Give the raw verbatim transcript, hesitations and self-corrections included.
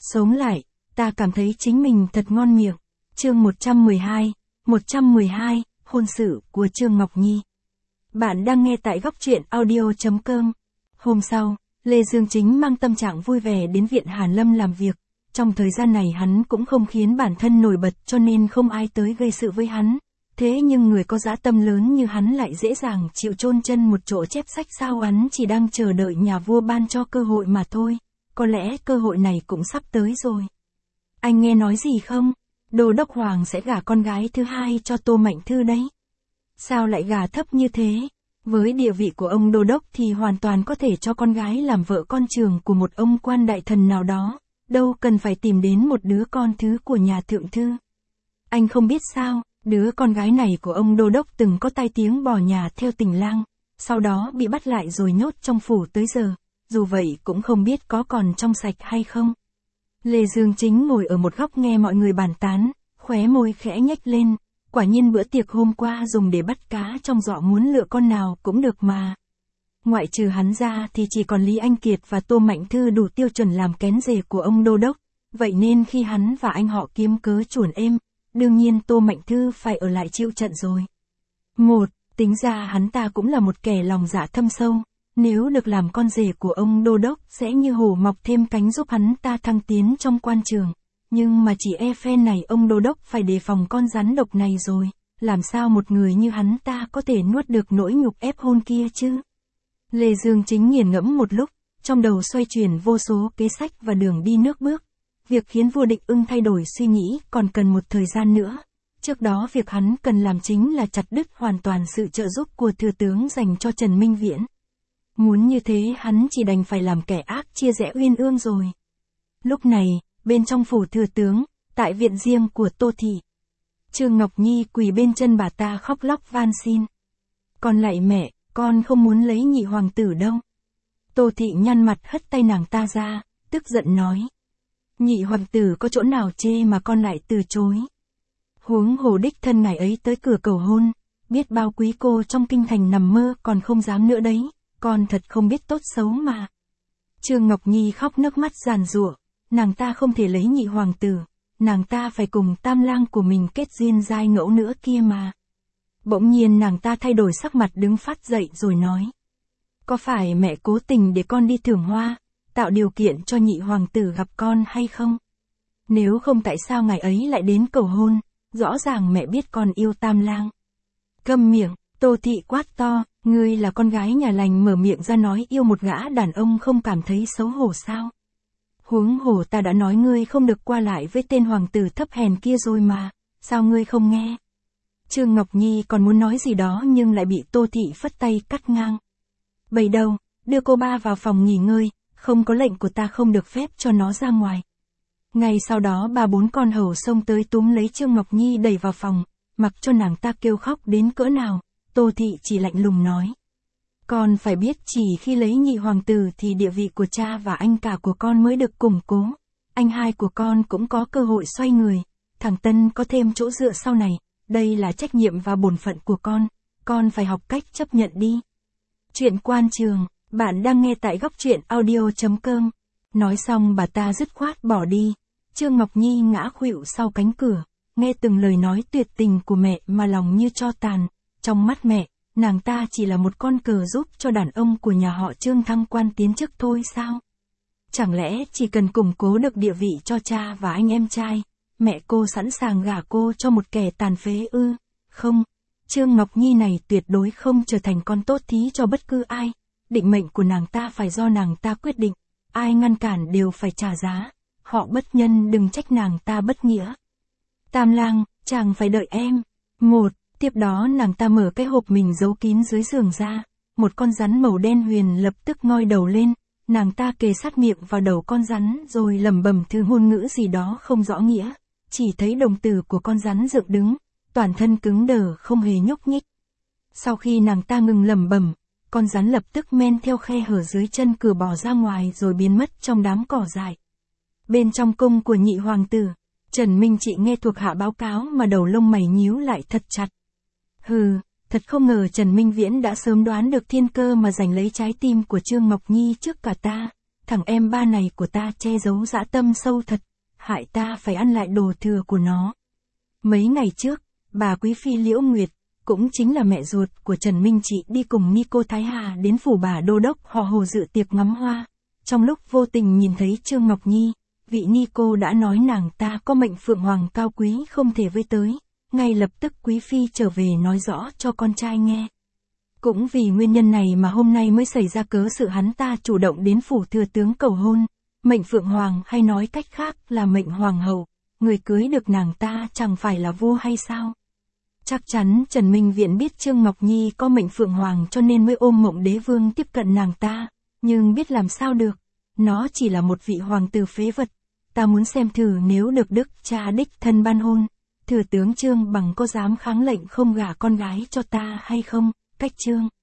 Sống lại, ta cảm thấy chính mình thật ngon miệng. Chương một trăm mười hai, một trăm mười hai, hôn sự của Trương Ngọc Nhi. Bạn đang nghe tại góc truyện audio chấm com. Hôm sau, Lê Dương Chính mang tâm trạng vui vẻ đến viện Hàn Lâm làm việc. Trong thời gian này hắn cũng không khiến bản thân nổi bật cho nên không ai tới gây sự với hắn. Thế nhưng người có dã tâm lớn như hắn lại dễ dàng chịu chôn chân một chỗ chép sách sao? Hắn chỉ đang chờ đợi nhà vua ban cho cơ hội mà thôi. Có lẽ cơ hội này cũng sắp tới rồi. Anh nghe nói gì không? Đô đốc Hoàng sẽ gả con gái thứ hai cho Tô Mạnh Thư đấy. Sao lại gả thấp như thế? Với địa vị của ông đô đốc thì hoàn toàn có thể cho con gái làm vợ con trưởng của một ông quan đại thần nào đó. Đâu cần phải tìm đến một đứa con thứ của nhà thượng thư. Anh không biết sao, đứa con gái này của ông đô đốc từng có tai tiếng bỏ nhà theo tình lang, sau đó bị bắt lại rồi nhốt trong phủ tới giờ, dù vậy cũng không biết có còn trong sạch hay không. Lê Dương Chính ngồi ở một góc nghe mọi người bàn tán, khóe môi khẽ nhếch lên, quả nhiên bữa tiệc hôm qua dùng để bắt cá trong giỏ muốn lựa con nào cũng được mà. Ngoại trừ hắn ra thì chỉ còn Lý Anh Kiệt và Tô Mạnh Thư đủ tiêu chuẩn làm kén rể của ông đô đốc, vậy nên khi hắn và anh họ kiếm cớ chuồn êm, đương nhiên Tô Mạnh Thư phải ở lại chịu trận rồi. Một, tính ra hắn ta cũng là một kẻ lòng dạ thâm sâu, nếu được làm con rể của ông đô đốc sẽ như hổ mọc thêm cánh giúp hắn ta thăng tiến trong quan trường. Nhưng mà chỉ e phen này ông đô đốc phải đề phòng con rắn độc này rồi, làm sao một người như hắn ta có thể nuốt được nỗi nhục ép hôn kia chứ? Lê Dương Chính nghiền ngẫm một lúc, trong đầu xoay chuyển vô số kế sách và đường đi nước bước. Việc khiến vua Định Ưng thay đổi suy nghĩ còn cần một thời gian nữa. Trước đó việc hắn cần làm chính là chặt đứt hoàn toàn sự trợ giúp của thừa tướng dành cho Trần Minh Viễn. Muốn như thế hắn chỉ đành phải làm kẻ ác chia rẽ uyên ương rồi. Lúc này, bên trong phủ thừa tướng, tại viện riêng của Tô Thị, Trương Ngọc Nhi quỳ bên chân bà ta khóc lóc van xin. Con lạy mẹ, con không muốn lấy nhị hoàng tử đâu. Tô Thị nhăn mặt hất tay nàng ta ra, tức giận nói. Nhị hoàng tử có chỗ nào chê mà con lại từ chối. Huống hồ đích thân ngài ấy tới cửa cầu hôn, biết bao quý cô trong kinh thành nằm mơ còn không dám nữa đấy, con thật không biết tốt xấu mà. Trương Ngọc Nhi khóc nước mắt giàn giụa, nàng ta không thể lấy nhị hoàng tử, nàng ta phải cùng tam lang của mình kết duyên giai ngẫu nữa kia mà. Bỗng nhiên nàng ta thay đổi sắc mặt đứng phát dậy rồi nói. Có phải mẹ cố tình để con đi thưởng hoa, tạo điều kiện cho nhị hoàng tử gặp con hay không? Nếu không tại sao ngài ấy lại đến cầu hôn, rõ ràng mẹ biết con yêu tam lang. Câm miệng, Tô Thị quát to, ngươi là con gái nhà lành mở miệng ra nói yêu một gã đàn ông không cảm thấy xấu hổ sao? Huống hồ ta đã nói ngươi không được qua lại với tên hoàng tử thấp hèn kia rồi mà, sao ngươi không nghe? Trương Ngọc Nhi còn muốn nói gì đó nhưng lại bị Tô Thị phất tay cắt ngang. Bày đầu, đưa cô ba vào phòng nghỉ ngơi, không có lệnh của ta không được phép cho nó ra ngoài. Ngay sau đó ba bốn con hầu xông tới túm lấy Trương Ngọc Nhi đẩy vào phòng, mặc cho nàng ta kêu khóc đến cỡ nào, Tô Thị chỉ lạnh lùng nói. Con phải biết chỉ khi lấy nhị hoàng tử thì địa vị của cha và anh cả của con mới được củng cố, anh hai của con cũng có cơ hội xoay người, thằng Tân có thêm chỗ dựa sau này, đây là trách nhiệm và bổn phận của con, con phải học cách chấp nhận đi. Chuyện quan trường, bạn đang nghe tại góc truyện audio chấm com. Nói xong bà ta dứt khoát bỏ đi. Trương Ngọc Nhi ngã khuỵu sau cánh cửa, nghe từng lời nói tuyệt tình của mẹ mà lòng như tro tàn. Trong mắt mẹ, nàng ta chỉ là một con cờ giúp cho đàn ông của nhà họ Trương thăng quan tiến chức thôi sao? Chẳng lẽ chỉ cần củng cố được địa vị cho cha và anh em trai, mẹ cô sẵn sàng gả cô cho một kẻ tàn phế ư? Không, Trương Ngọc Nhi này tuyệt đối không trở thành con tốt thí cho bất cứ ai. Định mệnh của nàng ta phải do nàng ta quyết định, ai ngăn cản đều phải trả giá, họ bất nhân đừng trách nàng ta bất nghĩa. Tam lang, chàng phải đợi em. Một, tiếp đó nàng ta mở cái hộp mình giấu kín dưới giường ra, một con rắn màu đen huyền lập tức ngoi đầu lên, nàng ta kề sát miệng vào đầu con rắn rồi lẩm bẩm thứ ngôn ngữ gì đó không rõ nghĩa, chỉ thấy đồng tử của con rắn dựng đứng, toàn thân cứng đờ không hề nhúc nhích. Sau khi nàng ta ngừng lẩm bẩm, con rắn lập tức men theo khe hở dưới chân cửa bò ra ngoài rồi biến mất trong đám cỏ dại. Bên trong cung của nhị hoàng tử, Trần Minh Trị nghe thuộc hạ báo cáo mà đầu lông mày nhíu lại thật chặt. Hừ, thật không ngờ Trần Minh Viễn đã sớm đoán được thiên cơ mà giành lấy trái tim của Trương Ngọc Nhi trước cả ta. thằng em ba này của ta che giấu dã tâm sâu thật, hại ta phải ăn lại đồ thừa của nó. Mấy ngày trước, bà Quý Phi Liễu Nguyệt, cũng chính là mẹ ruột của Trần Minh Trị đi cùng Nico Thái Hà đến phủ bà đô đốc họ Hồ dự tiệc ngắm hoa. Trong lúc vô tình nhìn thấy Trương Ngọc Nhi, vị Nico đã nói nàng ta có mệnh phượng hoàng cao quý không thể với tới, ngay lập tức Quý Phi trở về nói rõ cho con trai nghe. Cũng vì nguyên nhân này mà hôm nay mới xảy ra cớ sự hắn ta chủ động đến phủ thừa tướng cầu hôn, mệnh phượng hoàng hay nói cách khác là mệnh hoàng hậu, người cưới được nàng ta chẳng phải là vua hay sao? Chắc chắn Trần Minh Viễn biết Trương Ngọc Nhi có mệnh phượng hoàng cho nên mới ôm mộng đế vương tiếp cận nàng ta, nhưng biết làm sao được, nó chỉ là một vị hoàng tử phế vật, ta muốn xem thử nếu được đức cha đích thân ban hôn, thừa tướng Trương Bằng có dám kháng lệnh không gả con gái cho ta hay không, cách Trương.